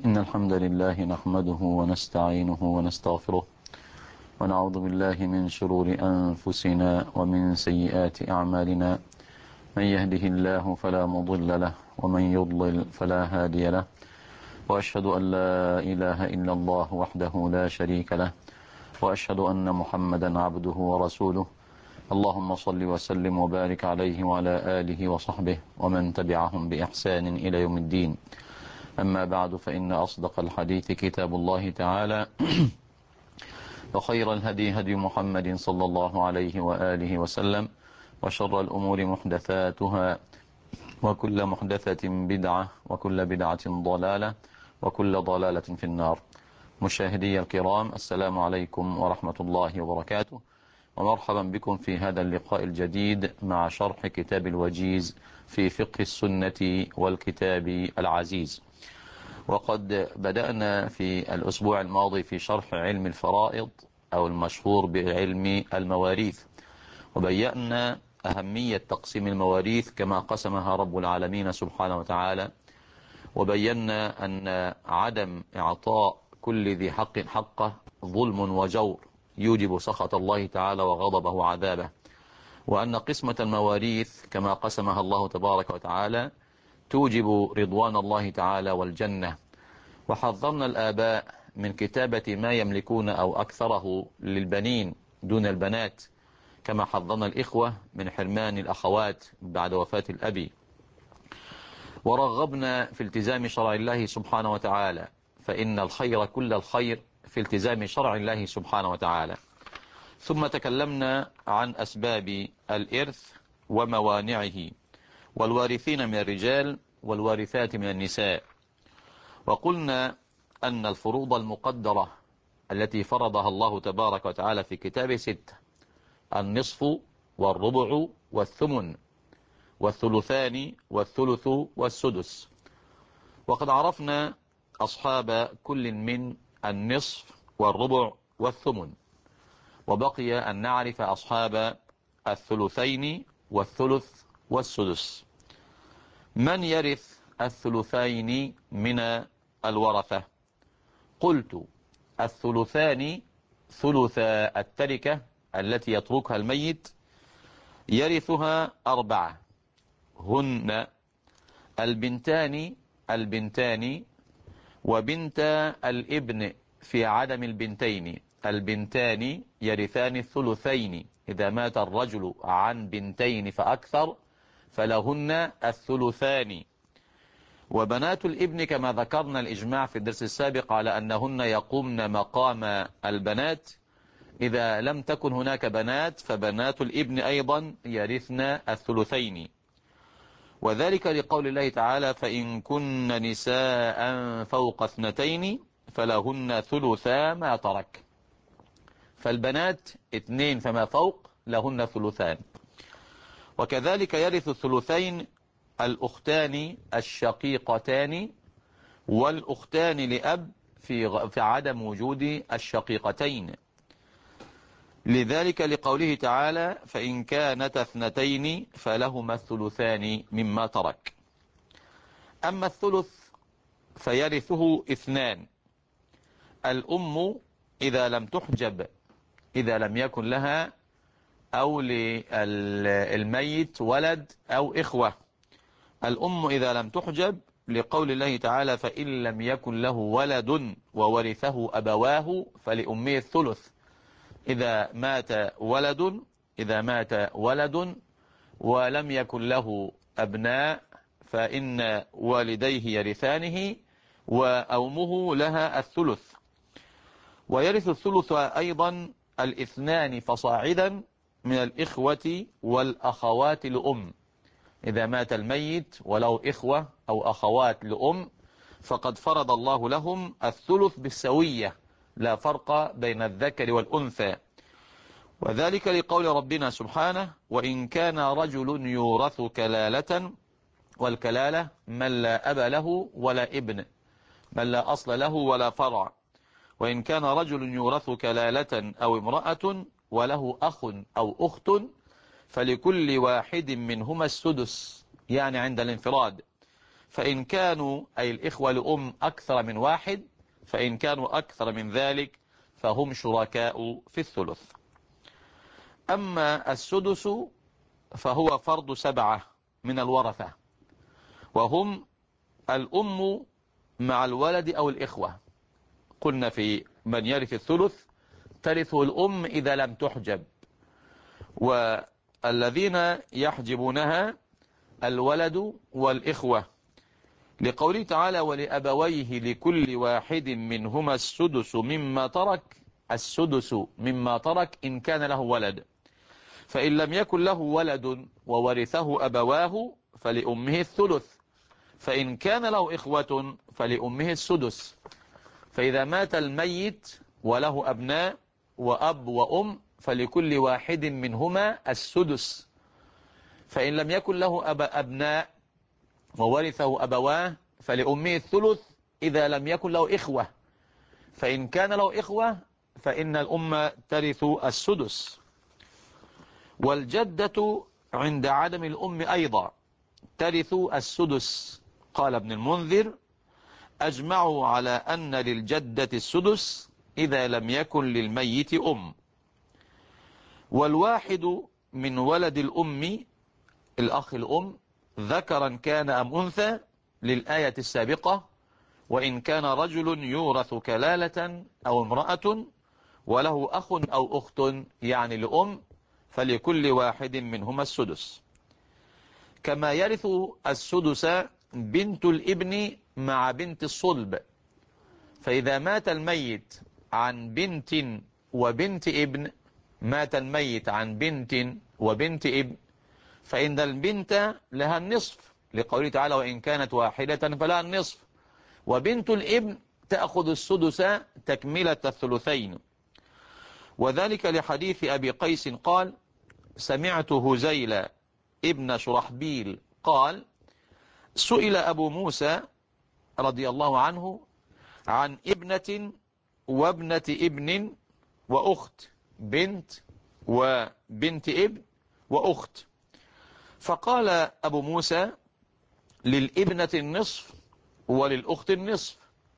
إن الحمد لله نحمده ونستعينه ونستغفره ونعوذ بالله من شرور أنفسنا ومن سيئات أعمالنا. من يهده الله فلا مضل له ومن يضلل فلا هادي له، وأشهد أن لا إله إلا الله وحده لا شريك له، وأشهد أن محمدا عبده ورسوله. اللهم صل وسلم وبارك عليه وعلى آله وصحبه ومن تبعهم بإحسان إلى يوم الدين. أما بعد، فإن أصدق الحديث كتاب الله تعالى، وخير الهدي هدي محمد صلى الله عليه وآله وسلم، وشر الأمور محدثاتها، وكل محدثة بدعة، وكل بدعة ضلالة، وكل ضلالة في النار. مشاهدي الكرام، السلام عليكم ورحمة الله وبركاته، ومرحبا بكم في هذا اللقاء الجديد مع شرح كتاب الوجيز في فقه السنة والكتاب العزيز. وقد بدأنا في الأسبوع الماضي في شرح علم الفرائض أو المشهور بعلم المواريث، وبينا أهمية تقسيم المواريث كما قسمها رب العالمين سبحانه وتعالى، وبينا أن عدم إعطاء كل ذي حق حقه ظلم وجور يوجب سخط الله تعالى وغضبه وعذابه، وأن قسمة المواريث كما قسمها الله تبارك وتعالى توجب رضوان الله تعالى والجنة. وحذرنا الآباء من كتابة ما يملكون أو أكثره للبنين دون البنات، كما حذرنا الإخوة من حرمان الأخوات بعد وفاة الأب. ورغبنا في التزام شرع الله سبحانه وتعالى، فإن الخير كل الخير في التزام شرع الله سبحانه وتعالى. ثم تكلمنا عن أسباب الإرث وموانعه، والوارثين من الرجال والوارثات من النساء. وقلنا أن الفروض المقدرة التي فرضها الله تبارك وتعالى في كتابه 6: النصف والربع والثمن والثلثان والثلث والسدس. وقد عرفنا أصحاب كل من النصف والربع والثمن، وبقي أن نعرف أصحاب الثلثين والثلث والسدس. من يرث الثلثين من الورثة؟ قلت: الثلثان ثلث التركة التي يتركها الميت، يرثها 4: هن البنتان وبنت الابن في عدم البنتين. البنتان يرثان الثلثين إذا مات الرجل عن بنتين فأكثر فلهن الثلثان. وبنات الابن كما ذكرنا الإجماع في الدرس السابق على أنهن يقومن مقام البنات، إذا لم تكن هناك بنات فبنات الابن أيضا يرثن الثلثين، وذلك لقول الله تعالى: فإن كن نساء فوق 2 فلهن ثلثا ما ترك. فالبنات 2 فما فوق لهن ثلثان. وكذلك يرث الثلثين الأختان الشقيقتان والأختان لأب في عدم وجود الشقيقتين، لذلك لقوله تعالى: فإن كانتا 2 فلهما الثلثان مما ترك. أما الثلث فيرثه 2: الأم إذا لم تحجب، إذا لم يكن لها أو للميت ولد أو إخوة. الأم إذا لم تحجب لقول الله تعالى: فإن لم يكن له ولد وورثه أبواه فلأمه الثلث. إذا مات ولد ولم يكن له أبناء فإن والديه يرثانه وأمه لها الثلث. ويرث الثلث أيضا 2 فصاعدا من الإخوة والأخوات لأم. إذا مات الميت وله إخوة أو أخوات لأم فقد فرض الله لهم الثلث بالسوية، لا فرق بين الذكر والأنثى، وذلك لقول ربنا سبحانه: وإن كان رجل يورث كلالة، والكلالة من لا أب له ولا ابن، من لا أصل له ولا فرع. وإن كان رجل يورث كلالة أو امرأة وله أخ أو أخت فلكل واحد منهما السدس، يعني عند الانفراد. فإن كانوا أي الإخوة لأم أكثر من واحد، فإن كانوا أكثر من ذلك فهم شركاء في الثلث. أما السدس فهو فرض 7 من الورثة، وهم الأم مع الولد أو الإخوة. قلنا في من يرث الثلث ترثه الأم إذا لم تحجب، والذين يحجبونها الولد والإخوة، لقوله تعالى ولأبويه لكل واحد منهما السدس مما ترك، السدس مما ترك إن كان له ولد، فإن لم يكن له ولد وورثه أبواه فلأمه الثلث، فإن كان له إخوة فلأمه السدس. فإذا مات الميت وله أبناء وأب وأم فلكل واحد منهما السدس، فإن لم يكن له أبناء وورثه أبواه فلأمه الثلث إذا لم يكن له إخوة، فإن كان له إخوة فإن الأم ترث السدس. والجدة عند عدم الأم أيضا ترث السدس. قال ابن المنذر أجمعوا على أن للجدة السدس إذا لم يكن للميت أم. والواحد من ولد الأم الأخ الأم ذكرا كان أم أنثى للآية السابقة، وإن كان رجل يورث كلالة أو امرأة وله أخ أو أخت يعني لأم فلكل واحد منهما السدس. كما يرث السدس بنت الابن مع بنت الصلب، فإذا مات الميت عن بنت وبنت ابن، مات الميت عن بنت وبنت ابن، فإن البنت لها النصف لقوله تعالى وإن كانت واحدة فلها النصف، وبنت الابن تأخذ السدس تكملة الثلثين. وذلك لحديث أبي قيس قال سمعت هزيل ابن شرحبيل قال سئل أبو موسى رضي الله عنه عن ابنة وابنة ابن وأخت، بنت وبنت ابن وأخت، فقال أبو موسى للابنة النصف وللأخت النصف.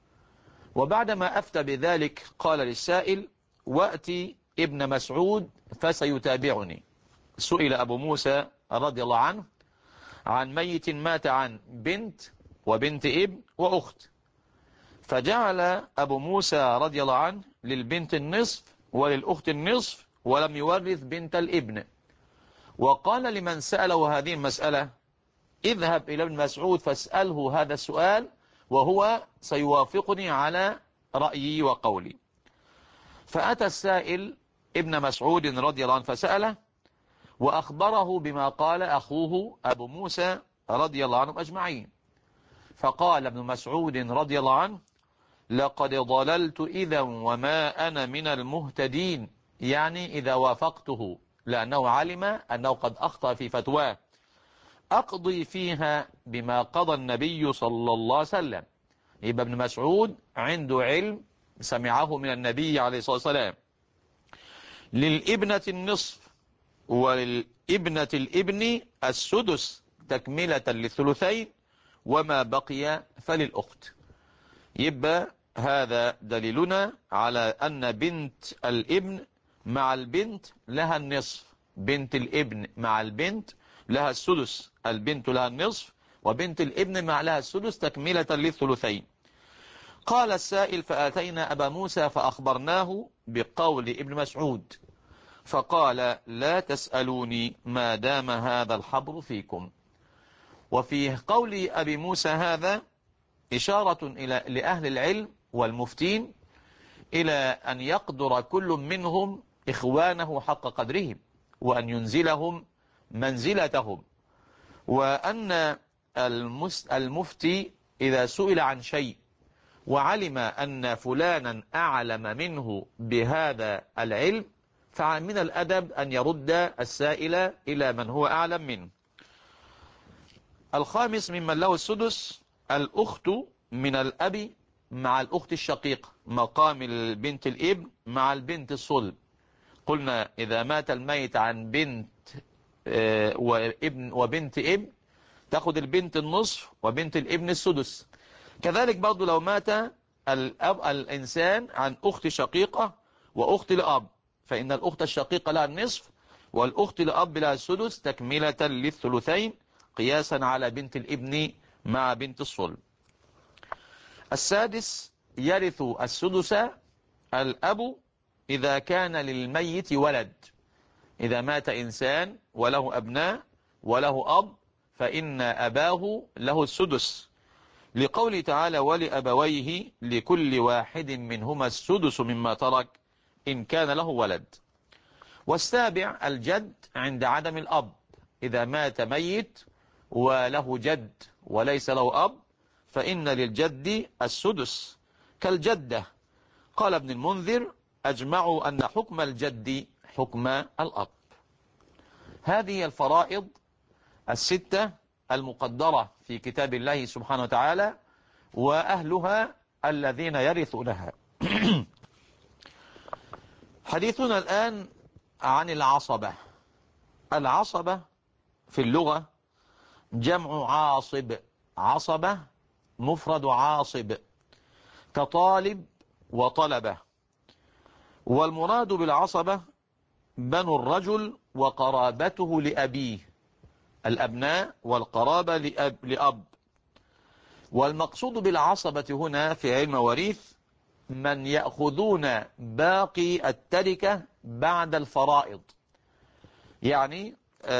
وبعدما أفتى بذلك قال للسائل وأتي ابن مسعود فسيتابعني. سئل أبو موسى رضي الله عنه عن ميت مات عن بنت وبنت ابن وأخت، فجعل أبو موسى رضي الله عنه للبنت النصف وللأخت النصف ولم يورث بنت الابن، وقال لمن سأله هذه المسألة اذهب إلى ابن مسعود فاسأله هذا السؤال وهو سيوافقني على رأيي وقولي. فأتى السائل ابن مسعود رضي الله عنه فسأله وأخبره بما قال أخوه أبو موسى رضي الله عنهم أجمعين. فقال ابن مسعود رضي الله عنه لقد ضللت إذا وما أنا من المهتدين، يعني إذا وافقته لأنه علم أنه قد أخطأ في فتواه، أقضي فيها بما قضى النبي صلى الله عليه وسلم. يبقى ابن مسعود عنده علم سمعه من النبي عليه الصلاة والسلام. للابنة النصف وللابنة الابن السدس تكملة للثلثين، وما بقي فللأخت. يبقى هذا دليلنا على أن بنت الابن مع البنت لها النصف، بنت الابن مع البنت لها السدس، البنت لها النصف وبنت الابن مع لها السدس تكملة للثلثين. قال السائل فآتينا أبا موسى فأخبرناه بقول ابن مسعود فقال لا تسألوني ما دام هذا الحبر فيكم. وفي قول أبي موسى هذا إشارة لأهل العلم والمفتين إلى أن يقدر كل منهم إخوانه حق قدرهم وأن ينزلهم منزلتهم، وأن المفتي إذا سئل عن شيء وعلم أن فلانا أعلم منه بهذا العلم فمن الأدب أن يرد السائل إلى من هو أعلم منه. الخامس ممن له السدس الأخت من الأب مع الأخت الشقيق مقام البنت الابن مع البنت الصلب. قلنا إذا مات الميت عن بنت وابن وبنت ابن تاخد البنت النصف وبنت الابن السدس. كذلك برضو لو مات الإنسان عن أخت شقيقة وأخت لأب، فإن الأخت الشقيقة لها النصف والأخت لأب لها السدس تكملة للثلثين قياسا على بنت الابن مع بنت الصلب. السادس يرث السدس الأب إذا كان للميت ولد. إذا مات إنسان وله أبناء وله أب فإن أباه له السدس، لقوله تعالى ولأبويه لكل واحد منهما السدس مما ترك إن كان له ولد. والسابع الجد عند عدم الأب، إذا مات ميت وله جد وليس له أب فإن للجد السدس كالجدة. قال ابن المنذر أجمعوا أن حكم الجد حكم الأب. هذه الفرائض الستة المقدرة في كتاب الله سبحانه وتعالى، وأهلها الذين يرثونها. حديثنا الآن عن العصبة. العصبة في اللغة جمع عاصب، عصبة مفرد عاصب كطالب وطلبة. والمراد بالعصبة بنو الرجل وقرابته لأبيه، الأبناء والقرابة لأب. والمقصود بالعصبة هنا في علم المواريث من يأخذون باقي التركة بعد الفرائض. يعني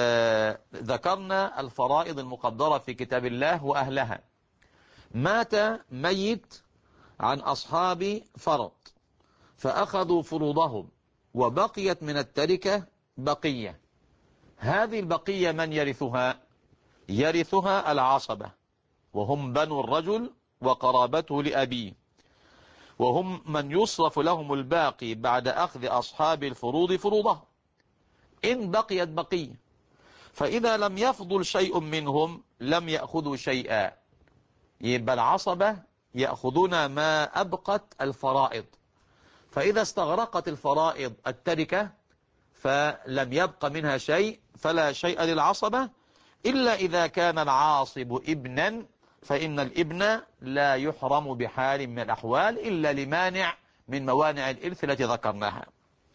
ذكرنا الفرائض المقدرة في كتاب الله وأهلها. مات ميت عن أصحاب فرض فأخذوا فروضهم وبقيت من التركة بقية. هذه البقية من يرثها؟ يرثها العصبة، وهم بنو الرجل وقرابته لأبيه، وهم من يصرف لهم الباقي بعد أخذ أصحاب الفروض فروضهم إن بقيت بقية. فإذا لم يفضل شيء منهم لم يأخذوا شيئا، يبقى العصبة يأخذون ما أبقت الفرائض. فإذا استغرقت الفرائض التركة فلم يبق منها شيء فلا شيء للعصبة، إلا إذا كان العاصب ابنا، فإن الابن لا يحرم بحال من الأحوال إلا لمانع من موانع الإرث التي ذكرناها.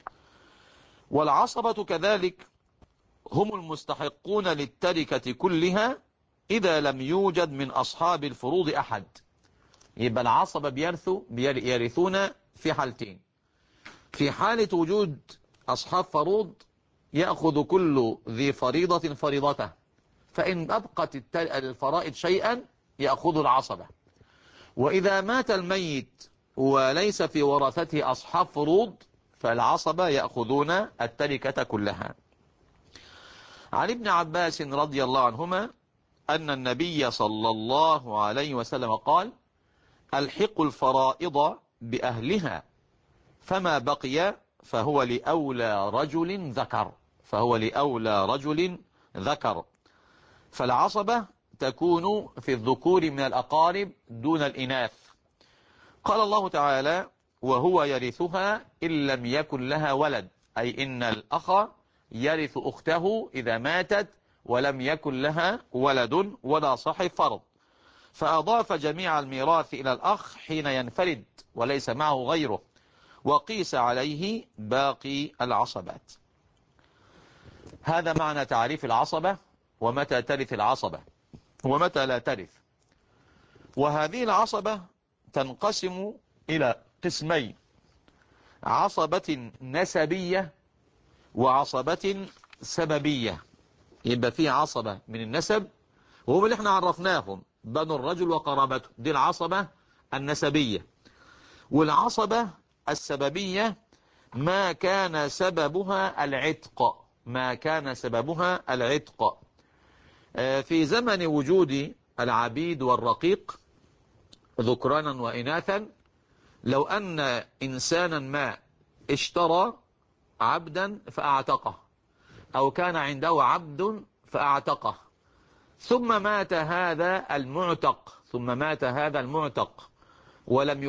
والعصبة كذلك هم المستحقون للتركة كلها إذا لم يوجد من أصحاب الفروض أحد. يبقى العصبة يرثون في حالتين: في حالة وجود أصحاب فروض يأخذ كل ذي فريضة فريضته، فإن أبقت الفرائض شيئا يأخذ العصبة. وإذا مات الميت وليس في ورثته أصحاب فروض فالعصبة يأخذون التركة كلها. عن ابن عباس رضي الله عنهما أن النبي صلى الله عليه وسلم قال: ألحقوا الفرائض بأهلها فما بقي فهو لأولى رجل ذكر، فهو لأولى رجل ذكر. فالعصبة تكون في الذكور من الأقارب دون الإناث. قال الله تعالى: وهو يرثها إن لم يكن لها ولد، أي إن الأخ يرث أخته إذا ماتت ولم يكن لها ولد ولا صاحب فرض. فأضاف جميع الميراث إلى الأخ حين ينفرد وليس معه غيره، وقيس عليه باقي العصبات. هذا معنى تعريف العصبة، ومتى ترث العصبة ومتى لا ترث. وهذه العصبة تنقسم إلى قسمين: عصبة نسبية وعصبة سببية. يبقى في عصبة من النسب وهم اللي احنا عرفناهم بنو الرجل وقرابته، دي العصبة النسبية. والعصبة السببية ما كان سببها العتق، ما كان سببها العتق. في زمن وجود العبيد والرقيق ذكرانا وإناثا، لو أن إنسانا ما اشترى عبدا فأعتقه، أو كان عنده عبد فأعتقه، ثم مات هذا المعتق ولم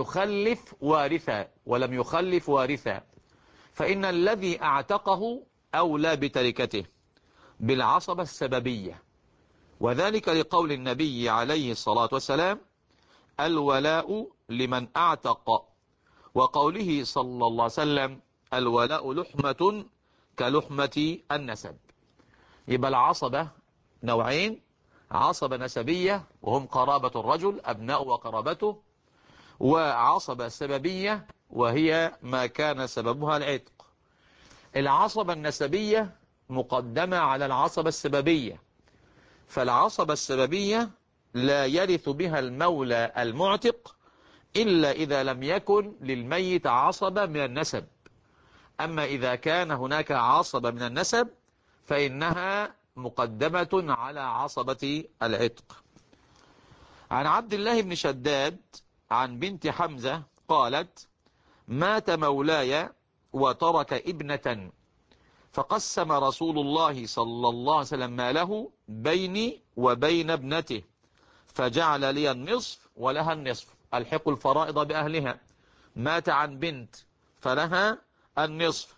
يخلف وارثا، فإن الذي أعتقه أولى بتركته بالعصبة السببية. وذلك لقول النبي عليه الصلاة والسلام: الولاء لمن أعتق، وقوله صلى الله عليه وسلم: الولاء لحمة كلحمة النسب. يبقى العصبة نوعين: عصبة نسبية وهم قرابة الرجل أبناء وقرابته، وعصبة سببية وهي ما كان سببها العتق. العصبة النسبية مقدمة على العصبة السببية، فالعصبة السببية لا يرث بها المولى المعتق إلا إذا لم يكن للميت عصبة من النسب. أما إذا كان هناك عصبة من النسب فإنها مقدمة على عصبة العتق. عن عبد الله بن شداد عن بنت حمزة قالت: مات مولاي وترك ابنة، فقسم رسول الله صلى الله عليه وسلم ماله بيني وبين ابنته، فجعل لي النصف ولها النصف. الحق الفرائض بأهلها. مات عن بنت فلها النصف،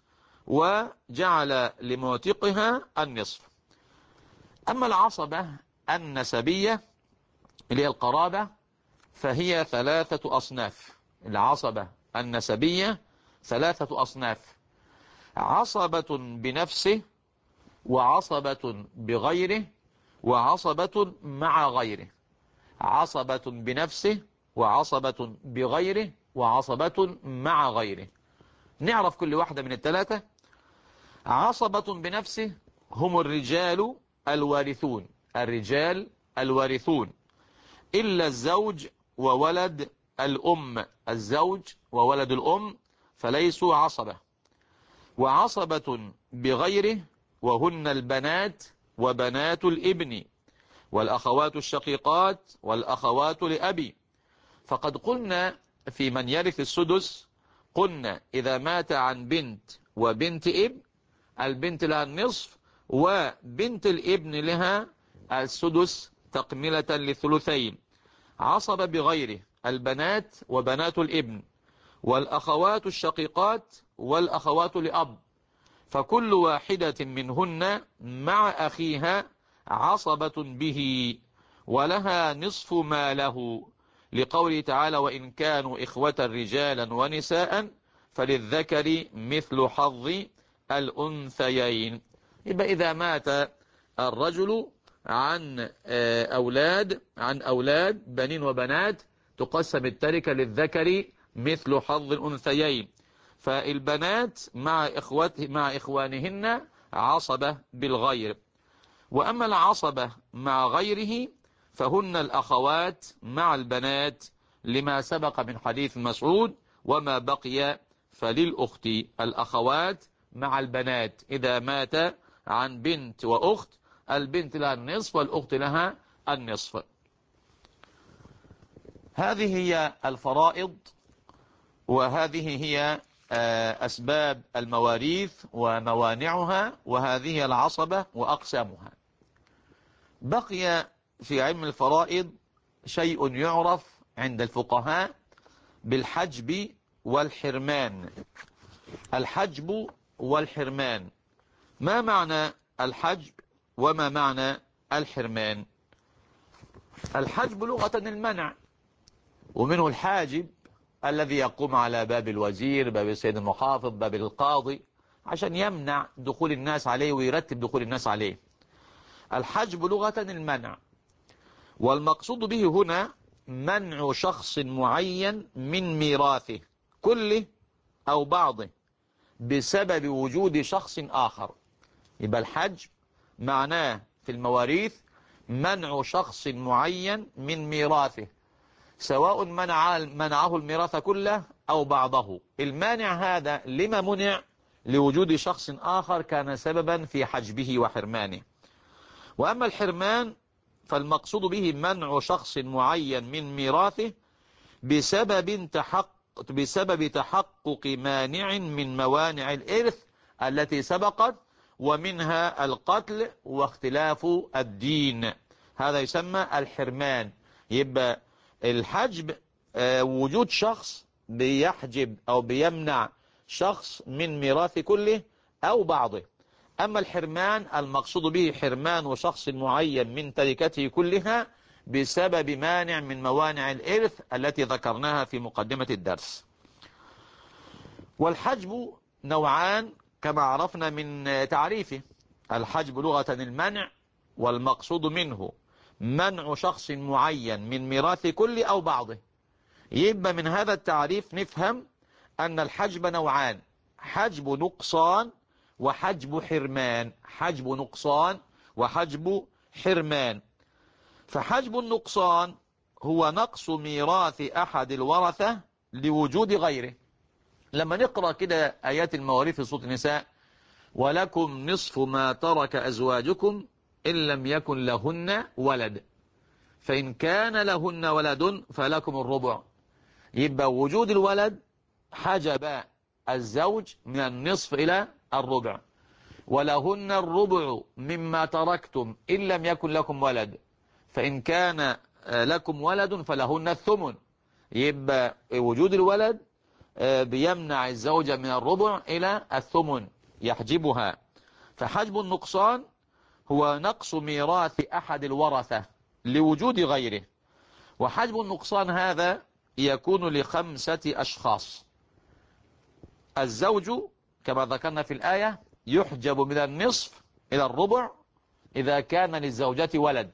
وجعل لمعتقها النصف. أما العصبة النسبية اللي هي القرابة فهي ثلاثة أصناف. العصبة النسبية ثلاثة أصناف: عصبة بنفسه، وعصبة بغيره، وعصبة مع غيره. عصبة بنفسه، وعصبة بغيره، وعصبة مع غيره. نعرف كل واحدة من الثلاثة. عصبة بنفسه هم الرجال الوارثون، الرجال الوارثون إلا الزوج وولد الأم، الزوج وولد الأم فليسوا عصبة. وعصبة بغيره وهن البنات وبنات الابن، والأخوات الشقيقات، والأخوات لأبي. فقد قلنا في من يرث السدس، قلنا إذا مات عن بنت وبنت ابن، البنت لها النصف وبنت الابن لها السدس تكملة للثلثين. عصب بغيره البنات وبنات الابن، والأخوات الشقيقات، والأخوات لأب، فكل واحدة منهن مع أخيها عصبة به، ولها نصف ما له، لقوله تعالى: وإن كانوا إخوة رجالا ونساء فللذكر مثل حظ الأنثيين. يبقى إذا مات الرجل عن أولاد بنين وبنات تقسم التركة للذكر مثل حظ الأنثيين، فالبنات مع إخوانهن عصبة بالغير. وأما العصبة مع غيره فهن الأخوات مع البنات، لما سبق من حديث مسعود: وما بقي فللأخت. الأخوات مع البنات إذا مات عن بنت وأخت، البنت لها النصف والأخت لها النصف. هذه هي الفرائض، وهذه هي أسباب المواريث وموانعها، وهذه العصبة وأقسامها. بقي في علم الفرائض شيء يعرف عند الفقهاء بالحجب والحرمان. الحجب والحرمان، ما معنى الحجب وما معنى الحرمان؟ الحجب لغة المنع، ومنه الحاجب الذي يقوم على باب الوزير، باب السيد المحافظ، باب القاضي، عشان يمنع دخول الناس عليه ويرتب دخول الناس عليه. الحجب لغة المنع، والمقصود به هنا منع شخص معين من ميراثه كله أو بعضه بسبب وجود شخص آخر. يبقى الحجب معناه في المواريث منع شخص معين من ميراثه، سواء منعه الميراث كله أو بعضه. المانع هذا لما منع؟ لوجود شخص آخر كان سببا في حجبه وحرمانه. وأما الحرمان فالمقصود به منع شخص معين من ميراثه بسبب تحقق مانع من موانع الإرث التي سبقت، ومنها القتل واختلاف الدين. هذا يسمى الحرمان. يبقى الحجب وجود شخص بيحجب أو بيمنع شخص من ميراث كله أو بعضه. أما الحرمان المقصود به حرمان شخص معين من تركته كلها بسبب مانع من موانع الإرث التي ذكرناها في مقدمة الدرس. والحجب نوعان كما عرفنا من تعريفه. الحجب لغة المنع، والمقصود منه منع شخص معين من ميراث كل أو بعضه. يبقى من هذا التعريف نفهم أن الحجب نوعان: حجب نقصان وحجب حرمان. حجب نقصان وحجب حرمان. فحجب النقصان هو نقص ميراث أحد الورثة لوجود غيره. لما نقرأ كده آيات المواريث في سورة النساء: ولكم نصف ما ترك أزواجكم إن لم يكن لهن ولد فإن كان لهن ولد فلكم الربع. يبقى وجود الولد حجب الزوج من النصف إلى الربع. ولهن الربع مما تركتم إن لم يكن لكم ولد فإن كان لكم ولد فلهن الثمن. يبقى وجود الولد بيمنع الزوجة من الربع إلى الثمن، يحجبها. فحجب النقصان هو نقص ميراث أحد الورثة لوجود غيره. وحجب النقصان هذا يكون ل5 أشخاص. الزوج كما ذكرنا في الآية يحجب من النصف إلى الربع إذا كان للزوجة ولد.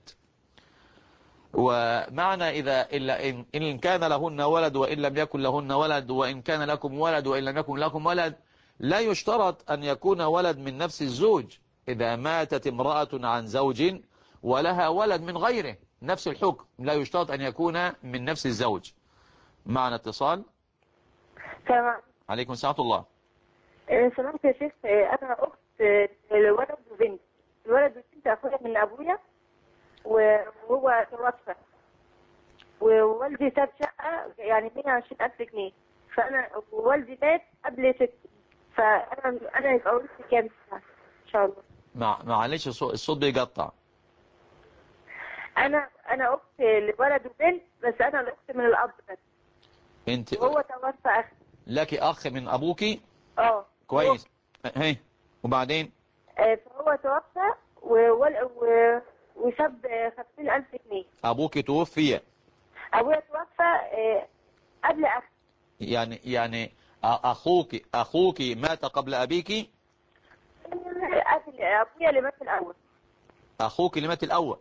ومعنى إلا إن كان لهن ولد وإن لم يكن لهن ولد، وإن كان لكم ولد وإن لم يكن لكم ولد، لا يشترط أن يكون ولد من نفس الزوج. إذا ماتت امرأة عن زوج ولها ولد من غيره نفس الحكم، لا يشترط أن يكون من نفس الزوج. معنا اتصال. تمام. عليكم السلام ورحمة الله. سمعت يا شيخ، أنا أخت الولد وبنت. الولد والبنت أخويا من أبويا وهو توفى، ووالدي ساب شقة يعني 120,000 جنيه، فأنا ووالدي مات قبل 6، فأنا يبقى ورثي كام سنة إن شاء الله؟ معلش الصوت بيقطع. أنا أخت لولد وبنت، بس أنا الأخت من الأب بس. انت وهو توفى أخي. لك أخ من أبوكي؟ كويس. هي وبعدين؟ فهو توفى وساب 50,000 جنيه. أبوك توفي؟ أبويا توفى قبل أخي. يعني أخوك مات قبل أبيك؟ أبويا اللي مات الأول. أخوك اللي مات الأول.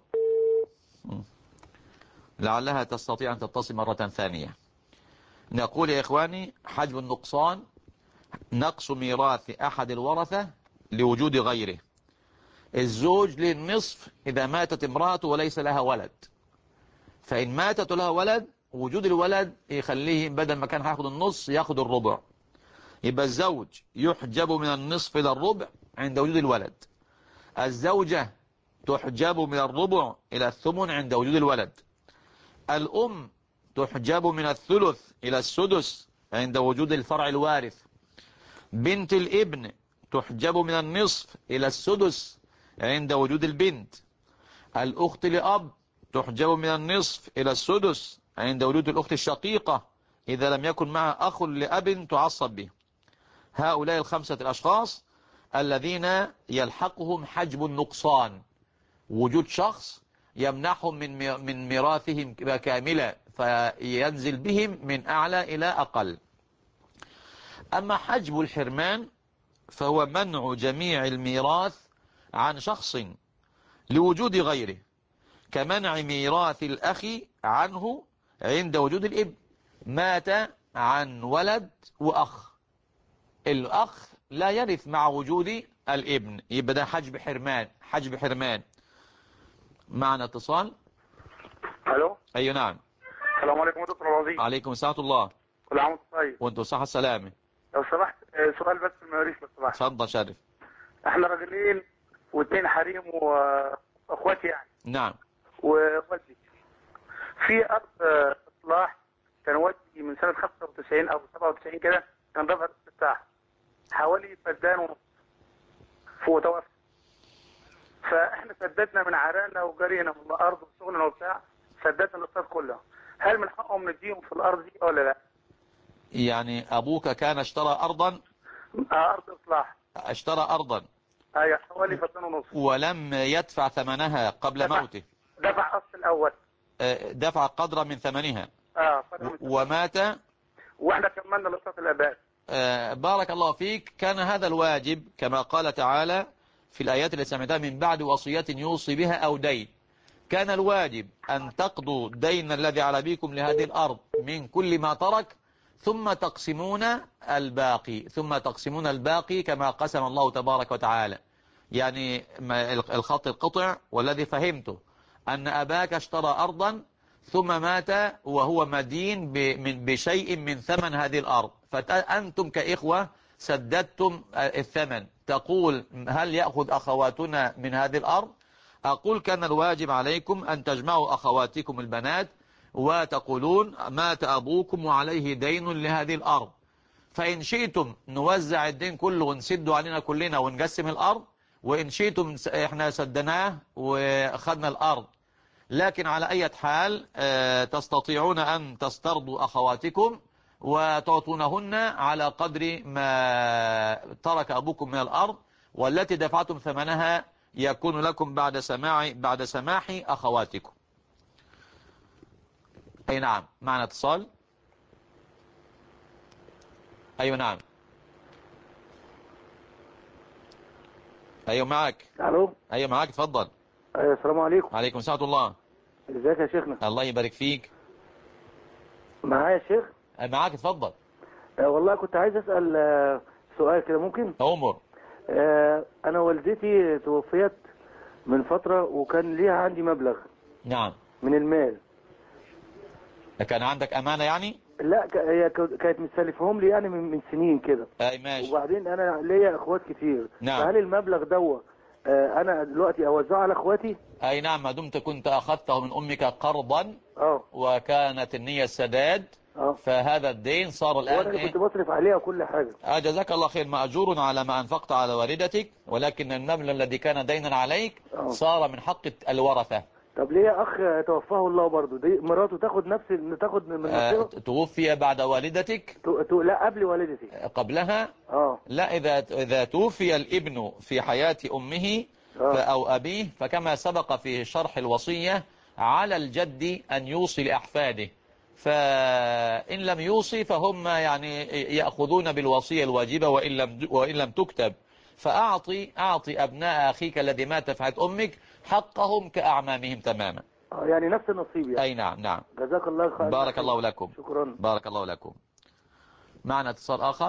لعلها تستطيع أن تتصل مرة ثانية. نقول يا إخواني: حجب النقصان نقص ميراث أحد الورثة لوجود غيره. الزوج للنصف إذا ماتت امرأته وليس لها ولد، فإن ماتت لها ولد وجود الولد يخليه بدل ما كان هياخد النص ياخد الربع. يبقى الزوج يحجب من النصف إلى الربع عند وجود الولد. الزوجة تحجب من الربع إلى الثمن عند وجود الولد. الأم تحجب من الثلث إلى السدس عند وجود الفرع الوارث. بنت الابن تحجب من النصف إلى السدس عند وجود البنت. الأخت لأب تحجب من النصف إلى السدس عند وجود الأخت الشقيقة إذا لم يكن معها أخ لأب تعصب به. هؤلاء 5 الأشخاص الذين يلحقهم حجب النقصان، وجود شخص يمنحهم من ميراثهم كاملة فينزل بهم من أعلى إلى أقل. أما حجب الحرمان فهو منع جميع الميراث عن شخص لوجود غيره، كمنع ميراث الأخ عنه عند وجود الابن. مات عن ولد وأخ، الأخ لا يرث مع وجود الابن، يبقى ده حجب حرمان. حجب حرمان. معنا اتصال. الو. أي نعم. السلام عليكم ورحمه الله العظيم. عليكم السلام ورحمة الله. كل عام وانت طيب. وانتم صحة السلامة. لو سمحت سؤال بس في المواريث لو سمحت. اتفضل شرف. احنا راجلين واثنين حريم واخواتي يعني. نعم. ووالدي في ارض اصلاح كان والدي من سنه 95 او 97 كده كان ظهر افتتاح حوالي فدان ونص وتوفى. فاحنا سددنا من عرانا وجرينا من الارض وشغلنا وبتاع، سددنا الاقساط كلها. هل من حقهم نديهم في الارض دي ولا لا؟ يعني أبوك كان اشترى أرضا؟ ارض اصلاح. اشترى أرضا ايوه حوالي فدان ونص. ولم يدفع ثمنها قبل موته. دفع اصل الاول. دفع قدر من ثمنها. قدر من ثمنها. ومات. واحنا كملنا لقطة الاباء. بارك الله فيك. كان هذا الواجب كما قال تعالى في الآيات التي سمعتها: من بعد وصية يوصي بها أو دين. كان الواجب أن تقضوا الدين الذي على بكم لهذه الأرض من كل ما ترك، ثم تقسمون الباقي كما قسم الله تبارك وتعالى. يعني الخط القطع والذي فهمته أن أباك اشترى أرضا ثم مات وهو مدين بشيء من ثمن هذه الأرض، فأنتم كإخوة سددتم الثمن. تقول: هل يأخذ أخواتنا من هذه الأرض؟ أقول: كان الواجب عليكم أن تجمعوا أخواتكم البنات وتقولون: مات أبوكم وعليه دين لهذه الأرض، فإن شئتم نوزع الدين كله ونسده علينا كلنا ونقسم الأرض، وإن شئتم إحنا سدناه وأخذنا الأرض. لكن على أي حال تستطيعون أن تسترضوا أخواتكم وتعطونهن على قدر ما ترك أبوكم من الأرض، والتي دفعتم ثمنها يكون لكم بعد سماح أخواتكم. أي نعم. معنا اتصال. أيوة نعم. أيوة معك. الو. أيوة معك، تفضل. السلام عليكم. عليكم السلام الله. ازيك يا شيخنا؟ الله يبارك فيك. معايا يا شيخ؟ معك، تفضل. والله كنت عايز اسال سؤال كده، ممكن؟ أمر. انا والدتي توفيت من فتره وكان ليها عندي مبلغ. نعم. من المال. كان عندك أمانة يعني؟ لا، هي كانت متسلفهم لي يعني من سنين كده. أي ماشي. وبعدين انا ليا اخوات كتير. نعم. فهل المبلغ دوت انا دلوقتي اوزعه على اخواتي؟ أي نعم، ما دمت كنت أخذته من أمك قرضا وكانت النية السداد، فهذا الدين صار الآن وانا كنت بصرف عليها وكل حاجة. جزاك الله خير، مأجور على ما أنفقت على والدتك، ولكن المبلغ الذي كان دينا عليك صار من حق الورثة. طب ليه اخ توفاه الله برضه، دي مراته تاخد من نصيبها؟ توفي بعد والدتك؟ لا، قبل والدتي. قبلها؟ لا، إذا توفي الابن في حياة أمه أو أبيه، فكما سبق في شرح الوصية على الجد أن يوصي لأحفاده، فإن لم يوصي فهم يعني يأخذون بالوصية الواجبة وإن لم تكتب. فأعطي أبناء أخيك الذي مات في حياة أمك حقهم كأعمامهم تماما. يعني نفس النصيب يعني. أي نعم نعم. جزاك الله خير. بارك الله لكم. شكرا. بارك الله لكم. معنا اتصال آخر.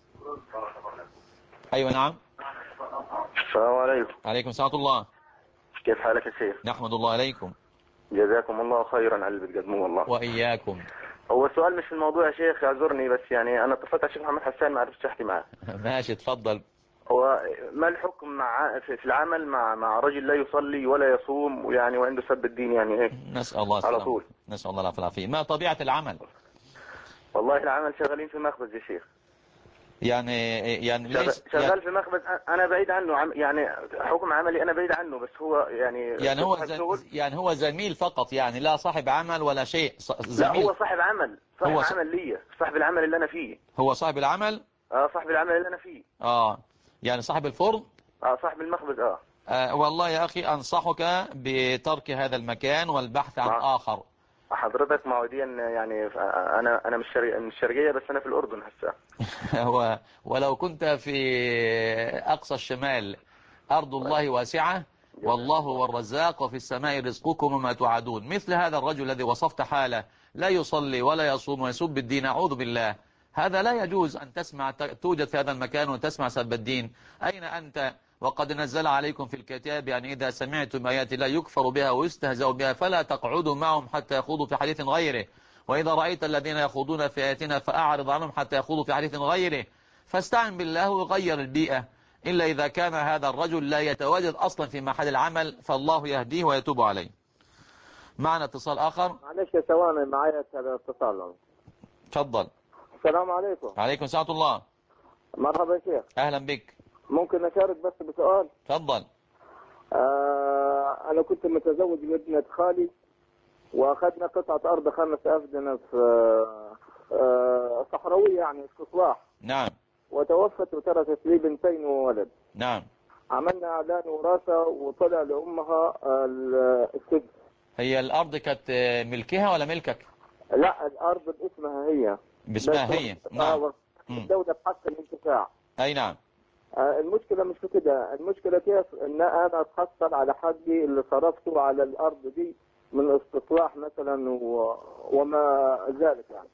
أيوة نعم. السلام عليكم. عليكم السلام الله. كيف حالك يا شيخ؟ نحمد الله عليكم. جزاكم الله خيرا على اللي بتقدموه والله. وإياكم. هو السؤال مش في الموضوع يا شيخ، اعذرني، بس يعني أنا اتصلت على الشيخ محمد حسان ما عرفتش أحكي معه. ماشي، تفضل. هو ما الحكم في العمل مع رجل لا يصلي ولا يصوم ويعني وعنده سب الدين يعني هيك؟ نسأل الله على طول. نسأل الله العافية. ما طبيعة العمل؟ والله العمل شغالين في مخبز يا شيخ. يعني ليش شغال في مخبز، انا بعيد عنه، يعني حكم عملي انا بعيد عنه، بس هو يعني هو زميل فقط، يعني لا صاحب عمل ولا شيء. زميل. لا، هو صاحب عمل. عمل ليا، صاحب العمل اللي انا فيه. هو صاحب العمل؟ صاحب العمل اللي انا فيه. يعني صاحب الفرن؟ صاحب المخبز. والله يا اخي انصحك بترك هذا المكان والبحث عن اخر. حضرتك معوديا يعني انا مش الشرقية، بس انا في الاردن هسه. ولو كنت في اقصى الشمال ارض الله واسعة، والله هو الرزاق وفي السماء رزقكم وما توعدون. مثل هذا الرجل الذي وصفت حاله لا يصلي ولا يصوم ويسب الدين، اعوذ بالله، هذا لا يجوز ان توجد في هذا المكان وتسمع سب الدين. اين انت؟ وقد نزل عليكم في الكتاب يعني إذا سمعتم آيات لا يكفر بها ويستهزأ بها فلا تقعدوا معهم حتى يخوضوا في حديث غيره، وإذا رأيت الذين يخوضون في آياتنا فأعرض عنهم حتى يخوضوا في حديث غيره. فاستعن بالله وغير البيئة، إلا إذا كان هذا الرجل لا يتواجد أصلا في محل العمل، فالله يهديه ويتوب عليه. معنا اتصال آخر. معلش يا ثواني، معايا اتصال. تفضل. السلام عليكم. عليكم السلام الله. مرحبا يا شيخ. أهلا بك. ممكن أشارك بس بسؤال؟ تفضل. أنا كنت متزوج بابنة خالي، وأخذنا قطعة أرض 5 أفدنة في صحراوية يعني في صلاح. نعم. وتوفت وتركت لي بنتين وولد. نعم. عملنا اعلان وراثه وطلع لامها السجن. هي الأرض كانت ملكها ولا ملكك؟ لا، الارض باسمها هي. باسمها هي، نعم. الدوله بحق الانتفاع. أي نعم. المشكله مش في كده، المشكله كيف ان انا اتحصل على حقي اللي صرفته على الارض دي من استصلاح مثلا وما ذلك يعني.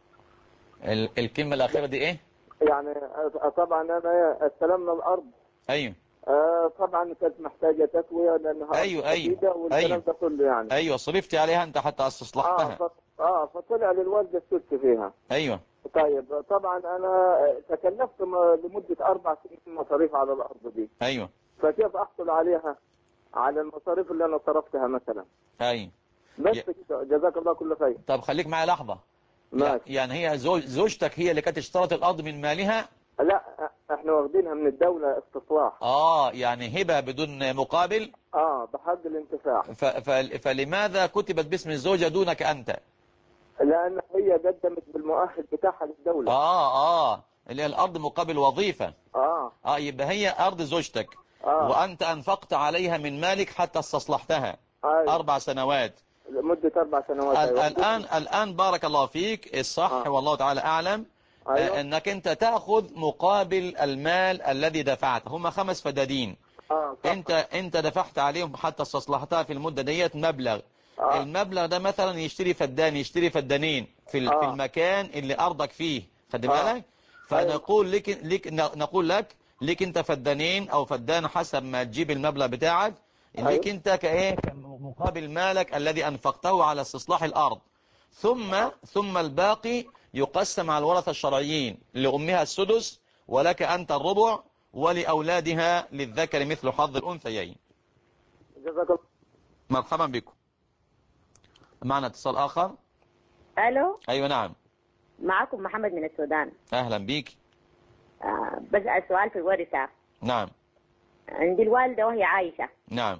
الكلمة الأخيرة دي إيه؟ يعني طبعا انا استلمنا الارض. أيوه. طبعا كانت محتاجه تسويه لانها أيوه والكلام أيوه ده كله يعني. أيوه، صرفتي عليها أنت حتى استصلحتها. فطلع للوالده السدس فيها. أيوه. طيب طبعا انا تكلفت لمده 4 سنين مصاريف على الارض دي. أيوه. فكيف احصل عليها على المصاريف اللي انا صرفتها مثلا؟ أيوه. بس كده، جزاك الله كل خير. طب خليك معايا لحظة. ماشي. يعني هي زوجتك هي اللي كانت اشترت الأرض من مالها؟ لا، احنا واخدينها من الدولة استصلاح. يعني هبة بدون مقابل. بحق الانتفاع. فلماذا كتبت باسم الزوجة دونك أنت؟ لأن هي قدمت بالمؤهل بتاعها للدولة. اللي هي الأرض مقابل وظيفة. يبقى هي أرض زوجتك. وأنت أنفقت عليها من مالك حتى استصلحتها. 4 سنوات. لمدة 4 سنوات. الآن بارك الله فيك، الصح والله تعالى أعلم. أنك أنت تأخذ مقابل المال الذي دفعته. هم 5 فدادين. أنت دفعت عليهم حتى استصلحتها في المدة ديت مبلغ. المبلغ ده مثلا يشتري فدان، يشتري فدانين في المكان اللي أرضك فيه. خد بالك. فنقول نقول لك أنت فدانين أو فدان حسب ما تجيب المبلغ بتاعك. لك أنت كمقابل مالك الذي أنفقته على استصلاح الأرض. ثم الباقي يقسم على الورثة الشرعيين، لأمها السدس ولك أنت الربع ولأولادها للذكر مثل حظ الأنثيين. جزاك الله. مرحبا بكم. معنا اتصال آخر. ألو. أيوة نعم. معكم محمد من السودان. أهلا بيك. بسأل سؤال في الورثة. نعم. عندي الوالدة وهي عايشة. نعم.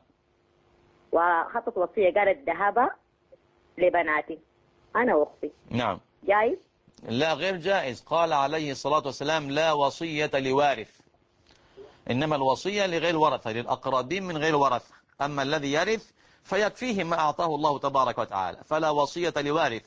وخطت وصية قالت ذهبها لبناتي أنا وأختي. نعم. جايز؟ لا، غير جائز. قال عليه الصلاة والسلام لا وصية لوارث، إنما الوصية لغير ورثة، للأقربين من غير ورثة. أما الذي يرث فيكفيه ما أعطاه الله تبارك وتعالى، فلا وصية لوارث.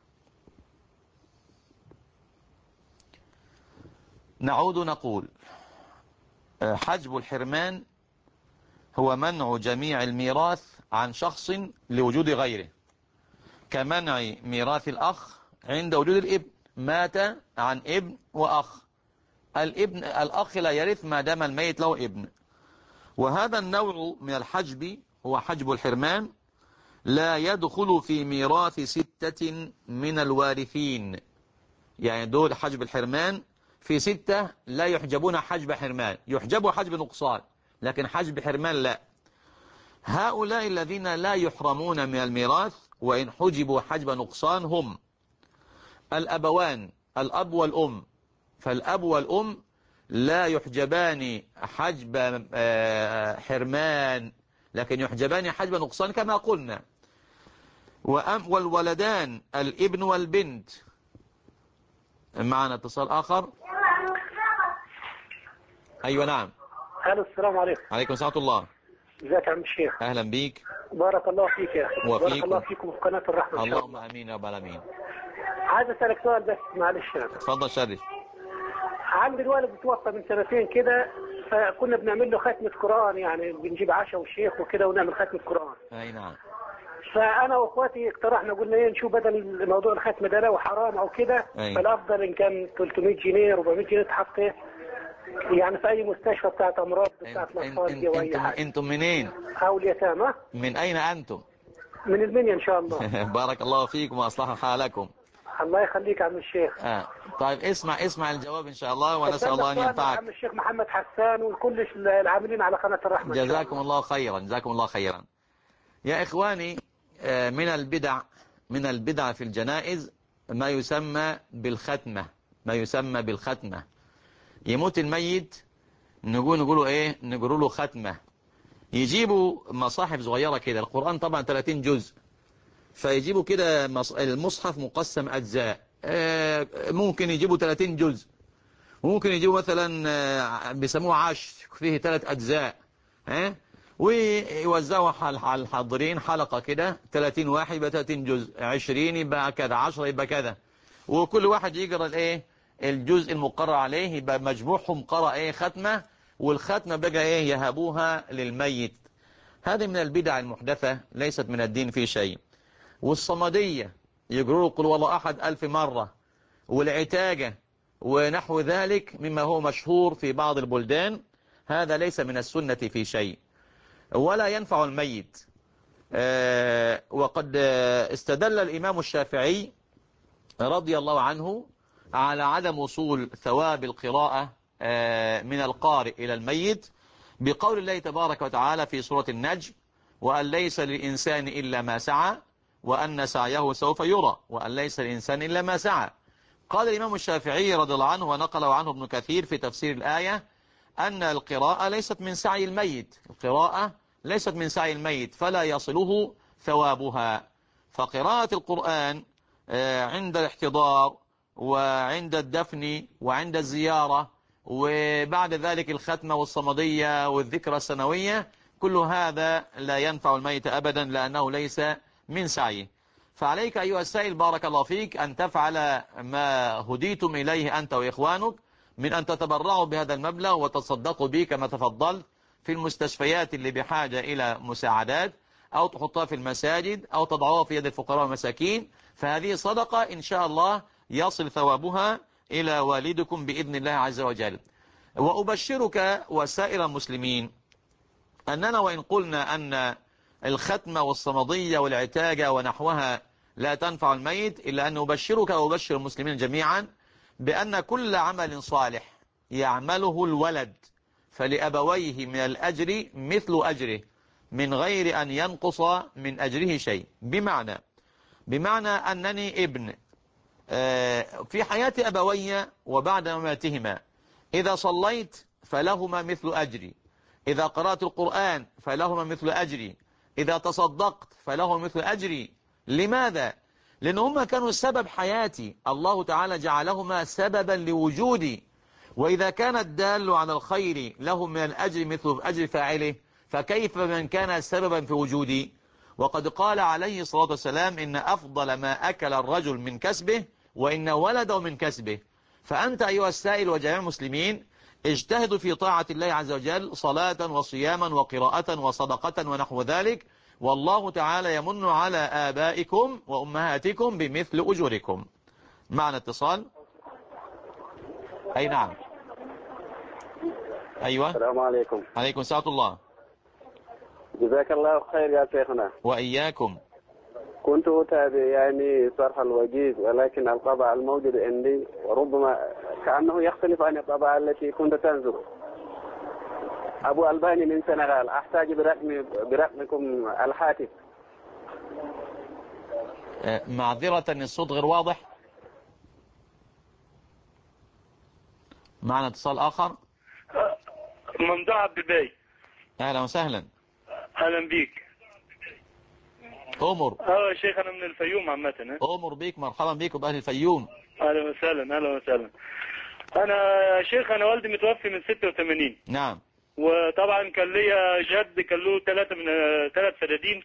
نعود نقول حجب الحرمان هو منع جميع الميراث عن شخص لوجود غيره، كمنع ميراث الأخ عند وجود الابن. مات عن ابن وأخ، الأخ لا يرث ما دام الميت له ابن. وهذا النوع من الحجب هو حجب الحرمان، لا يدخل في ميراث 6 من الوارثين. يعني دول حجب الحرمان في 6 لا يحجبون حجب حرمان، يحجبوا حجب نقصان، لكن حجب حرمان لا. هؤلاء الذين لا يحرمون من الميراث وإن حجبوا حجب نقصان هم الأبوان، الأب والأم. فالأب والأم لا يحجبان حجب حرمان، لكن يحجبان حجب نقصان كما قلنا. والولدان الابن والبنت. معنا اتصال آخر. أيوة نعم. الو، السلام عليكم. عليكم ورحمة الله. ازيك يا عم الشيخ؟ أهلا بيك. بارك الله فيك يا اخي. بارك الله فيكم في قناة الرحمة. اللهم امين يا رب العالمين. عايز اسالك سؤال بس معلش. اتفضل شرف. عندي الوالد توفى من 2 كده، فكنا بنعمل له ختمة قرآن، يعني بنجيب عشاء والشيخ وكده ونعمل ختمة قرآن. اي نعم. فانا واخواتي اقترحنا، قلنا ايه نشوف بدل موضوع الختمة ده لو حرام او كده، فالافضل ان كان 300 جنيه 400 جنيه تحط يعني في اي مستشفى بتاعت امراض بتاعت الاطفال دي واي حاجه. انتم منين؟ حول يتامى. من اين انتم؟ من المنيا ان شاء الله. بارك الله فيكم واصلح حالكم. الله يخليك يا عم الشيخ. طيب اسمع الجواب ان شاء الله، ونسال الله ان ينفعك. عم الشيخ محمد حسان وكل العاملين على قناه الرحمه. جزاكم الله خيرا، جزاكم الله خيرا. يا اخواني، من البدع في الجنائز ما يسمى بالختمه. يموت الميت نقول ايه؟ نقول له ختمه. يجيبوا مصاحف صغيره كده، القران طبعا 30 جزء، فيجيبوا كده المصحف مقسم أجزاء، ممكن يجيبوا 30 جزء ممكن يجيبوا مثلا بيسموه عش فيه 3 أجزاء، ويوزعوا على الحاضرين حلقة كده 30 واحد يبقى 30 جزء، 20 يبقى كذا، 10 يبقى كذا، وكل واحد يقرأ الايه الجزء المقرر عليه، يبقى مجموعهم قرأ ختمة، والختمة بقى يهبوها للميت. هذه من البدع المحدثة ليست من الدين في شيء. والصمدية يقرأوا قل والله أحد 1000 مرة، والعتاقة ونحو ذلك مما هو مشهور في بعض البلدان، هذا ليس من السنة في شيء ولا ينفع الميت. وقد استدل الإمام الشافعي رضي الله عنه على عدم وصول ثواب القراءة من القارئ إلى الميت بقول الله تبارك وتعالى في سورة النجم: وأن ليس للإنسان إلا ما سعى وأن سعيه سوف يرى وأن ليس للإنسان إلا ما سعى. قال الإمام الشافعي رضي الله عنه ونقله عنه ابن كثير في تفسير الآية أن القراءة ليست من سعي الميت، القراءة ليست من سعي الميت فلا يصله ثوابها. فقراءة القرآن عند الاحتضار وعند الدفن وعند الزيارة وبعد ذلك الختمة والصمدية والذكرى السنوية، كل هذا لا ينفع الميت أبدا لأنه ليس من سعيه. فعليك أيها السائل بارك الله فيك أن تفعل ما هديتم إليه أنت وإخوانك من أن تتبرعوا بهذا المبلغ وتصدقوا به كما تفضلت في المستشفيات اللي بحاجة إلى مساعدات، أو تحطها في المساجد أو تضعوها في يد الفقراء والمساكين. فهذه صدقة إن شاء الله يصل ثوابها إلى والدكم بإذن الله عز وجل. وأبشرك وسائر المسلمين أننا وإن قلنا أن الختمة والصمدية والعتاقة ونحوها لا تنفع الميت، إلا أن أبشرك وأبشر المسلمين جميعا بأن كل عمل صالح يعمله الولد فلأبويه من الأجر مثل أجره من غير أن ينقص من أجره شيء. بمعنى أنني ابن في حياة أبوي وبعد مماتهما، إذا صليت فلهما مثل أجري، إذا قرأت القرآن فلهما مثل أجري، إذا تصدقت فلهما مثل أجري. لماذا؟ لأن هما كانوا سبب حياتي، الله تعالى جعلهما سببا لوجودي، وإذا كان الدال على الخير لهم من الأجر مثل أجر فاعله، فكيف من كان سببا في وجودي؟ وقد قال عليه الصلاة والسلام إن أفضل ما أكل الرجل من كسبه وإن ولده من كسبه. فأنت أيها السائل وجميع المسلمين اجتهدوا في طاعة الله عز وجل صلاة وصياما وقراءة وصدقة ونحو ذلك، والله تعالى يمن على آبائكم وأمهاتكم بمثل أجوركم. معنا اتصال. أي نعم. أيوة. السلام عليكم. عليكم ساعة الله. جزاك الله خير يا شيخنا. وإياكم. كنت أتابع يعني شرح الوجيز، ولكن الطبع الموجود عندي وربما كأنه يختلف عن الطبع التي كنت تنزل. أبو ألباني من سنغال، أحتاج برقمكم الهاتف. معذرة الصوت غير واضح. معنا اتصال آخر. ممدوح عبد الباقي. أهلا وسهلا. أهلا بيك. أمر. يا شيخ أنا من الفيوم عامة. أمر بيك، مرحبا بيك بأهل الفيوم. أهلا وسهلا. أهلا وسهلا. أنا يا شيخ أنا والدي متوفي من 86. نعم. وطبعا كان ليا جد كان له 3 فدادين.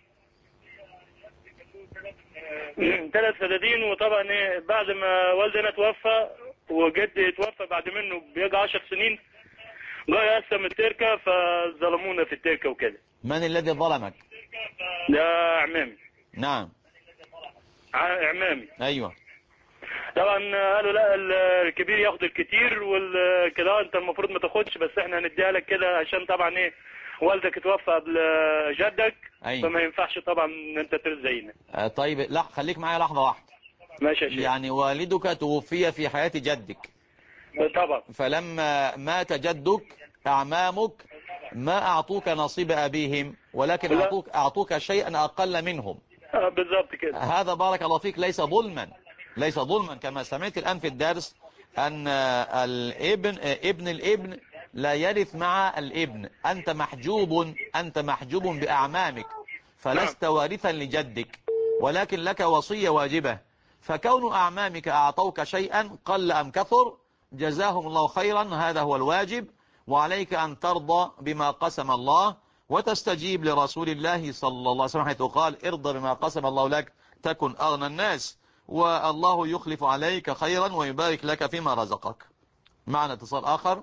3 فدادين. وطبعا بعد ما والدنا توفى وجدي توفى بعد منه بيجي 10 سنين، جاي يقسم التركة فظلمونا في التركة وكده. من الذي ظلمك؟ ده عمامي. نعم. عمامي. أيوة. طبعا قالوا لا الكبير ياخد الكتير والكده انت المفروض ما تاخدش، بس احنا هنديها لك كده عشان طبعا والدك اتوفى قبل جدك. أيوة. فما ينفعش طبعا ان انت ترث زينا. طيب لا خليك معايا لحظة واحدة. ماشي يا شيخ. يعني والدك توفي في حياة جدك. طبعا. فلما مات جدك أعمامك ما أعطوك نصيب أبيهم، ولكن أعطوك شيئا أقل منهم. بالضبط كده. هذا بارك الله فيك ليس ظلما، ليس ظلما كما سمعت الآن في الدرس أن ابن الابن لا يرث مع الابن. أنت محجوب بأعمامك فلست وارثا لجدك، ولكن لك وصية واجبة. فكون أعمامك أعطوك شيئا قل أم كثر جزاهم الله خيرا، هذا هو الواجب، وعليك أن ترضى بما قسم الله وتستجيب لرسول الله صلى الله عليه وسلم حيث قال ارضى بما قسم الله لك تكن أغنى الناس، والله يخلف عليك خيرا ويبارك لك فيما رزقك. معنا اتصال آخر.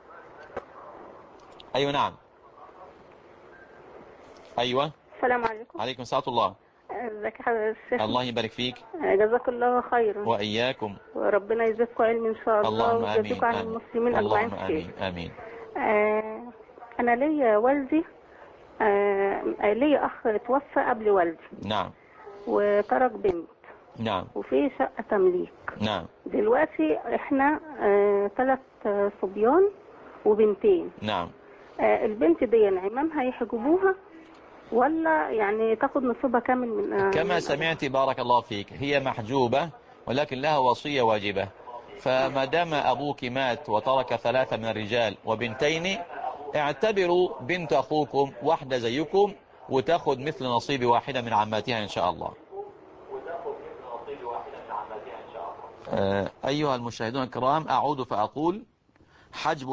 أيوة نعم. أيوة. السلام عليكم. عليكم السلام الله. ازيك يا حضرتك الشيخ؟ الله يبارك فيك. جزاك الله خيرا. وإياكم. وربنا يجزاكم علم إن شاء الله. اللهم آمين. ويجزيكم عن المسلمين أجمعين خير. آمين. أنا ليا والدي، ليا أخ توفى قبل والدي. نعم. وترك بنت. نعم. وفي شقة تمليك. نعم. دلوقتي احنا 3 صبيان وبنتين. نعم. البنت دي عمامها يحجبوها ولا يعني تاخد نصيبها كامل من كما سمعت بارك الله فيك، هي محجوبة ولكن لها وصية واجبة، فما دام أبوك مات وترك 3 من الرجال وبنتين، اعتبروا بنت أخوكم واحدة زيكم وتاخد مثل نصيب واحدة من عماتها إن شاء الله. أيها المشاهدون الكرام، أعود فأقول حجب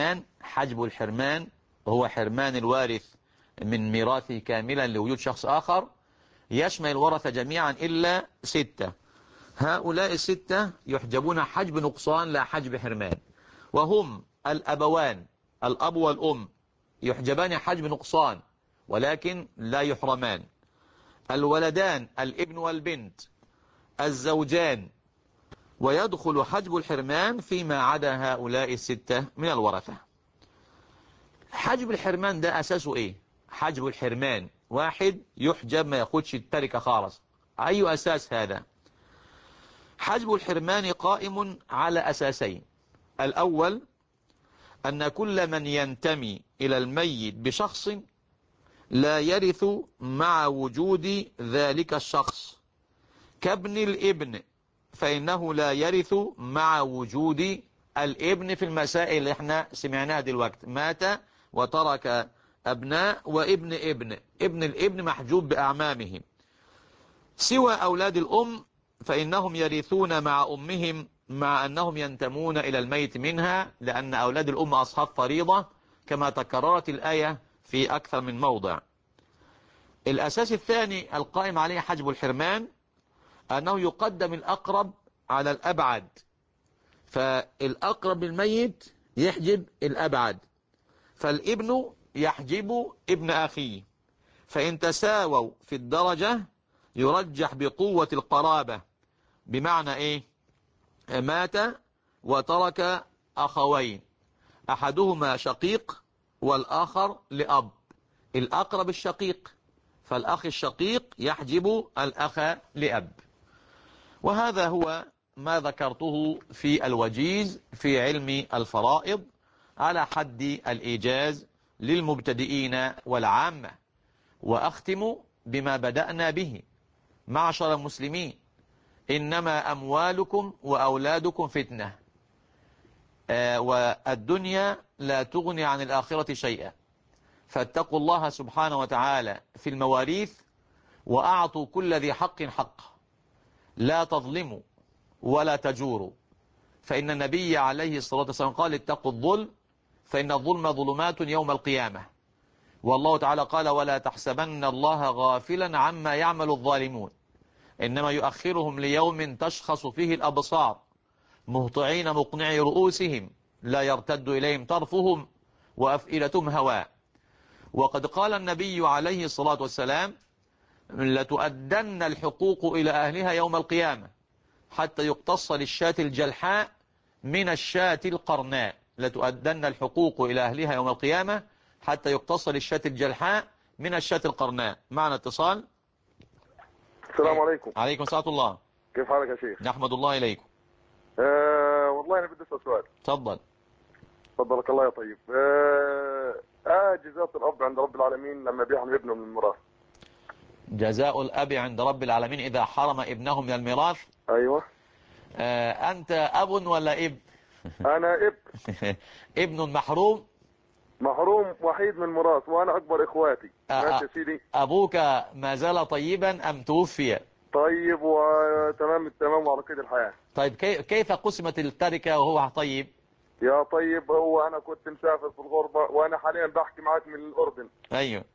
الحرمان هو حرمان الوارث من ميراثه كاملا لوجود شخص آخر، يشمل الورثة جميعا إلا 6. هؤلاء 6 يحجبون حجب نقصان لا حجب حرمان، وهم الأبوان، الأب والأم يحجبان حجب نقصان ولكن لا يحرمان، الولدان الابن والبنت، الزوجان، ويدخل حجب الحرمان فيما عدا هؤلاء 6 من الورثة. حجب الحرمان ده أساسه إيه؟ حجب الحرمان واحد يحجب ما ياخدش التركة خالص. أي أساس هذا؟ حجب الحرمان قائم على أساسين. الأول أن كل من ينتمي إلى الميت بشخص لا يرث مع وجود ذلك الشخص، كابن الابن فإنه لا يرث مع وجود الابن في المسائل اللي احنا سمعناها دلوقتي، مات وترك أبناء وابن ابن الابن محجوب بأعمامهم، سوى أولاد الأم فإنهم يرثون مع أمهم مع أنهم ينتمون إلى الميت منها، لأن أولاد الأم أصحاب فريضة كما تكررت الآية في أكثر من موضع. الأساس الثاني القائم عليه حجب الحرمان أنه يقدم الأقرب على الأبعد، فالأقرب للميت يحجب الأبعد، فالابن يحجب ابن أخيه، فإن تساووا في الدرجة يرجح بقوة القرابة. بمعنى إيه؟ مات وترك أخوين، أحدهما شقيق والآخر لأب، الأقرب الشقيق، فالأخ الشقيق يحجب الأخ لأب. وهذا هو ما ذكرته في الوجيز في علم الفرائض على حد الإيجاز للمبتدئين والعامة. وأختم بما بدأنا به: معشر المسلمين، إنما أموالكم وأولادكم فتنة، والدنيا لا تغني عن الآخرة شيئا، فاتقوا الله سبحانه وتعالى في المواريث وأعطوا كل ذي حق حقه، لا تظلموا ولا تجوروا، فإن النبي عليه الصلاة والسلام قال اتقوا الظلم فإن الظلم ظلمات يوم القيامة، والله تعالى قال ولا تحسبن الله غافلا عما يعمل الظالمون إنما يؤخرهم ليوم تشخص فيه الأبصار مهطعين مقنعي رؤوسهم لا يرتد إليهم طرفهم وأفئدتهم هواء. وقد قال النبي عليه الصلاة والسلام لتؤدن الحقوق إلى أهلها يوم القيامة حتى يقتص للشاة الجلحاء من الشاة القرناء، لتؤدن الحقوق إلى أهلها يوم القيامة حتى يقتص للشاة الجلحاء من الشاة القرناء. معنا اتصال. السلام عليكم. عليكم السلام الله. كيف حالك يا شيخ؟ نحمد الله إليكم. والله أنا بدي أسأل سؤال. تفضل. تفضلك الله يا طيب. جزاء الأب عند رب العالمين لما بيحرم ابنه من الميراث. جزاء الأب عند رب العالمين إذا حرم ابنه من الميراث. أيوة. أنت أب ولا ابن؟ أنا ابن. ابن محروم. محروم وحيد من الميراث وأنا أكبر إخواتي. ماشي يا سيدي. أبوك ما زال طيبا أم توفي؟ طيب وتمام التمام وعلى كده الحياة. طيب كيف قسمت التركة وهو طيب؟ يا طيب، هو انا كنت مسافر في الغربة، وانا حاليا بحكي معاك من الاردن. ايوه.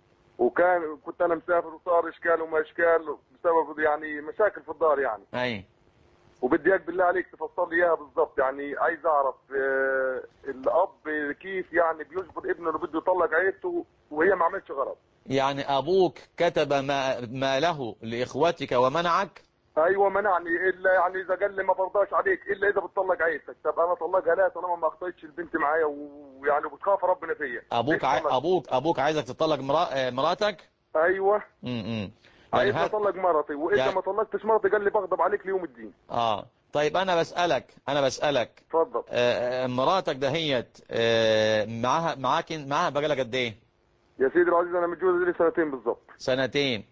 كنت انا مسافر، وصار اشكال وما اشكال بسبب يعني مشاكل في الدار يعني. ايوه. وبدي اياك بالله عليك تفصل لي اياها بالضبط، يعني عايز اعرف الاب كيف يعني بيجبر ابنه اللي بده يطلق عيلته وهي ما عملتش غلط. يعني ابوك كتب ما له لاخوتك ومنعك؟ ايوه منعني، الا يعني اذا قال لي ما برضاش عليك الا اذا بتطلق عيلتك. طب انا اطلقها لا طالما ما اخطيتش البنت معايا ويعني بتخاف ربنا فيا. ابوك عايزك تطلق مراتك؟ ايوه. يعني عايز اطلق مرتي، واذا يعني ما طلقتش مرتي قال لي بغضب عليك ليوم الدين. طيب انا بسألك اتفضل. مراتك دهيت معاها بقالها قد ايه؟ يا سيدي العزيز انا متجوز لي 2 سنين بالضبط. 2 سنين.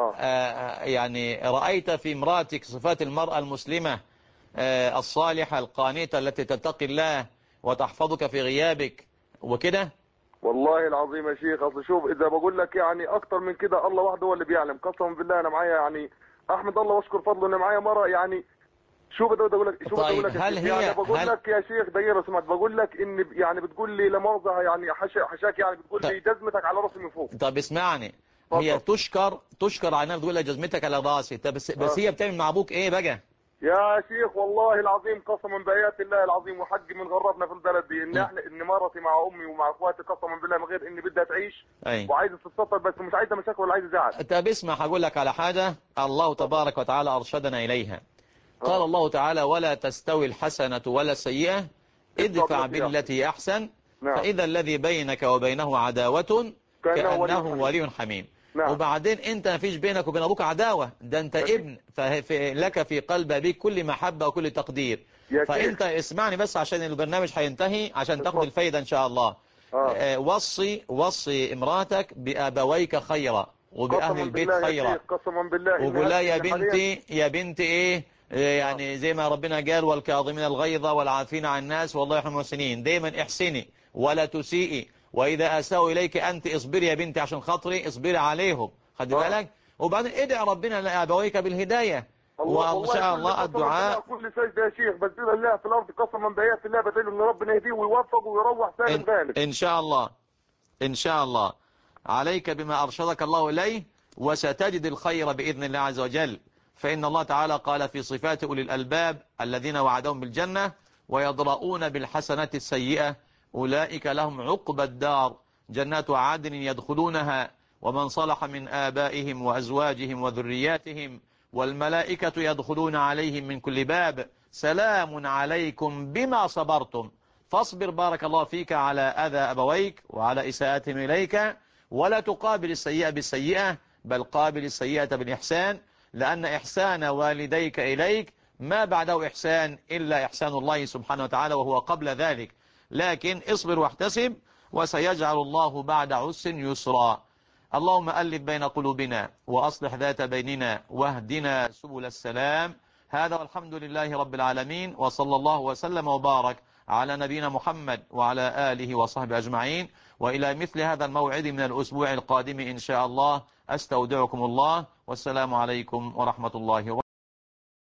يعني رأيت في امرأتك صفات المرأة المسلمة الصالحة القانتة التي تتقي الله وتحفظك في غيابك وكده؟ والله العظيم يا شيخ، اصل شوف اذا بقول لك يعني اكتر من كده الله وحده هو اللي بيعلم. قسما بالله انا معايا يعني احمد الله واشكر فضله ان معايا مرة يعني. شو بدي اقول لك طيب هل هي يعني بقول لك يا شيخ دقيقه سمعت، بقول لك ان يعني بتقول لي لا مؤاخذه يعني حشاك، يعني بتقول لي جزمتك على راسي من فوق. طب اسمعني، هي تشكر على انها تقول لي جزمتك على راسي. طب بس هي بتعمل مع ابوك ايه بقى؟ يا شيخ والله العظيم قسما بآيات الله العظيم وحق من غربنا في البلد دي ان مرتي مع امي ومع اخواتي قسما بالله من غير اني بدها تعيش وعايزه تتسطر، بس مش عايزه مشاكل ولا عايزه زعل. طب اسمع، هقول لك على حاجه الله تبارك وتعالى ارشدنا اليها. قال الله تعالى: ولا تستوي الحسنة ولا السيئة ادفع بالتي أحسن فإذا الذي بينك وبينه عداوة كأنه ولي حميم. وبعدين انت ما فيش بينك وبين ابوك عداوة، ده انت ابن، لك في قلب ابيك كل محبة وكل تقدير. فانت اسمعني بس عشان البرنامج هينتهي عشان تاخد الفايدة ان شاء الله. وصي امراتك بأبويك خيرا وبأهل البيت خيرا، وقول لها يا بنتي ايه يعني زي ما ربنا قال: والكاظمين الغيظ والعافين عن الناس والله يحب المحسنين. دايما احسني ولا تسيئي، واذا اساءوا اليك انت اصبري يا بنتي عشان خاطري، اصبري عليهم، خد بالك. وبعدين ادعي ربنا لابويك بالهدايه، وان شاء الله الدعاء. كل سجده يا شيخ بس الله في الارض قسما بآيات الله بدل ان ربنا يهديه ويوفقه ويروح سالم غانم ان شاء الله. ان شاء الله عليك بما ارشدك الله اليه، وستجد الخير باذن الله عز وجل. فإن الله تعالى قال في صفات أولي الألباب الذين وعدهم بالجنة: ويضرؤون بالحسنة السيئة أولئك لهم عقبى الدار جنات عدن يدخلونها ومن صلح من آبائهم وأزواجهم وذرياتهم والملائكة يدخلون عليهم من كل باب سلام عليكم بما صبرتم فاصبر بارك الله فيك على أذى أبويك وعلى إساءتهم إليك، ولا تقابل السيئة بالسيئة بل قابل السيئة بالإحسان، لأن إحسان والديك إليك ما بعده إحسان إلا إحسان الله سبحانه وتعالى وهو قبل ذلك. لكن اصبر واحتسب وسيجعل الله بعد عسر يسرا. اللهم ألف بين قلوبنا وأصلح ذات بيننا واهدنا سبل السلام. هذا والحمد لله رب العالمين، وصلى الله وسلم وبارك على نبينا محمد وعلى آله وصحبه أجمعين. وإلى مثل هذا الموعد من الأسبوع القادم إن شاء الله أستودعكم الله، والسلام عليكم ورحمة الله وبركاته.